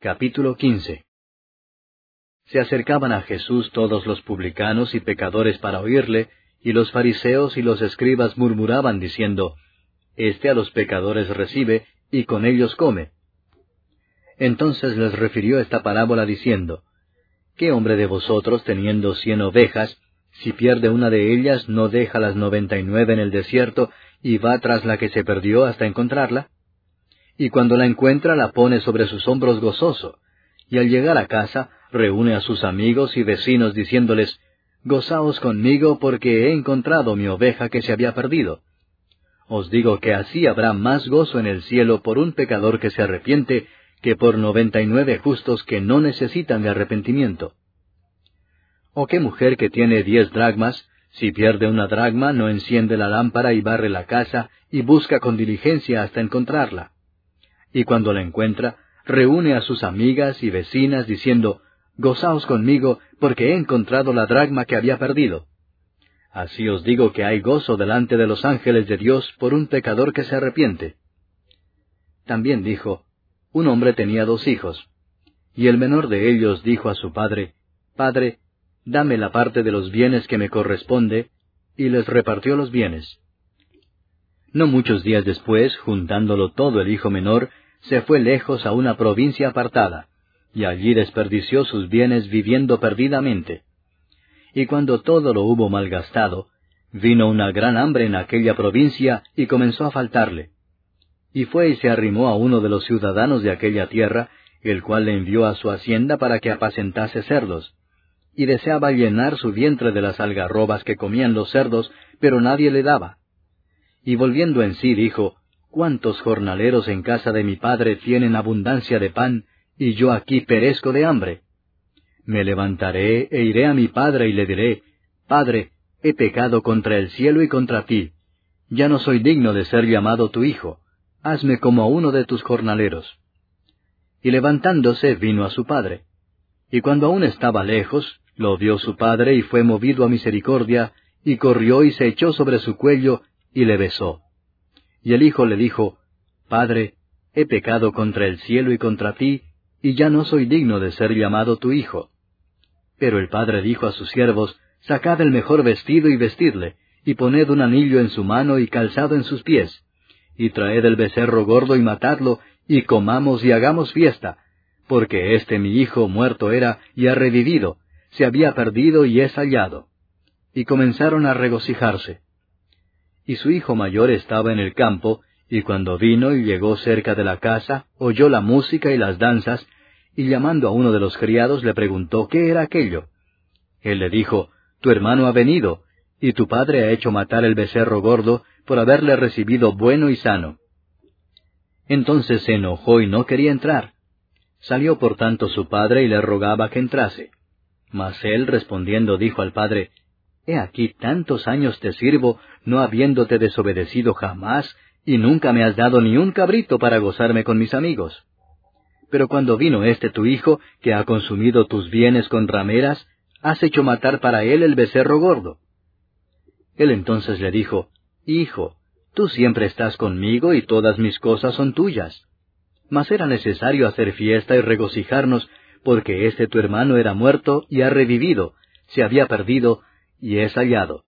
Capítulo 15. Se acercaban a Jesús todos los publicanos y pecadores para oírle, y los fariseos y los escribas murmuraban diciendo, Este a los pecadores recibe, y con ellos come. Entonces les refirió esta parábola diciendo, ¿Qué hombre de vosotros, teniendo 100 ovejas, si pierde una de ellas, no deja las 99 en el desierto, y va tras la que se perdió hasta encontrarla? Y cuando la encuentra, la pone sobre sus hombros gozoso, y al llegar a casa, reúne a sus amigos y vecinos diciéndoles, Gozaos conmigo porque he encontrado mi oveja que se había perdido. Os digo que así habrá más gozo en el cielo por un pecador que se arrepiente, que por 99 justos que no necesitan de arrepentimiento. ¿O qué mujer que tiene 10 dracmas, si pierde una dracma, no enciende la lámpara y barre la casa, y busca con diligencia hasta encontrarla? Y cuando la encuentra, reúne a sus amigas y vecinas diciendo, Gozaos conmigo, porque he encontrado la dracma que había perdido. Así os digo que hay gozo delante de los ángeles de Dios por un pecador que se arrepiente. También dijo, un hombre tenía 2 hijos, y el menor de ellos dijo a su padre, Padre, dame la parte de los bienes que me corresponde, y les repartió los bienes. No muchos días después, juntándolo todo el hijo menor, se fue lejos a una provincia apartada, y allí desperdició sus bienes viviendo perdidamente. Y cuando todo lo hubo malgastado, vino una gran hambre en aquella provincia y comenzó a faltarle. Y fue y se arrimó a uno de los ciudadanos de aquella tierra, el cual le envió a su hacienda para que apacentase cerdos. Y deseaba llenar su vientre de las algarrobas que comían los cerdos, pero nadie le daba. Y volviendo en sí dijo, ¿Cuántos jornaleros en casa de mi padre tienen abundancia de pan, y yo aquí perezco de hambre? Me levantaré e iré a mi padre y le diré, Padre, he pecado contra el cielo y contra ti. Ya no soy digno de ser llamado tu hijo. Hazme como a uno de tus jornaleros. Y levantándose vino a su padre. Y cuando aún estaba lejos, lo vio su padre y fue movido a misericordia, y corrió y se echó sobre su cuello, y le besó. Y el hijo le dijo, Padre, he pecado contra el cielo y contra ti, y ya no soy digno de ser llamado tu hijo. Pero el padre dijo a sus siervos, Sacad el mejor vestido y vestidle, y poned un anillo en su mano y calzado en sus pies, y traed el becerro gordo y matadlo, y comamos y hagamos fiesta, porque este mi hijo muerto era y ha revivido, se había perdido y es hallado. Y comenzaron a regocijarse. Y su hijo mayor estaba en el campo, y cuando vino y llegó cerca de la casa, oyó la música y las danzas, y llamando a uno de los criados le preguntó qué era aquello. Él le dijo, Tu hermano ha venido, y tu padre ha hecho matar el becerro gordo, por haberle recibido bueno y sano. Entonces se enojó y no quería entrar. Salió por tanto su padre y le rogaba que entrase. Mas él respondiendo dijo al padre, He aquí tantos años te sirvo, no habiéndote desobedecido jamás, y nunca me has dado ni un cabrito para gozarme con mis amigos. Pero cuando vino este tu hijo, que ha consumido tus bienes con rameras, has hecho matar para él el becerro gordo. Él entonces le dijo, Hijo, tú siempre estás conmigo y todas mis cosas son tuyas. Mas era necesario hacer fiesta y regocijarnos, porque este tu hermano era muerto y ha revivido, se había perdido y es hallado.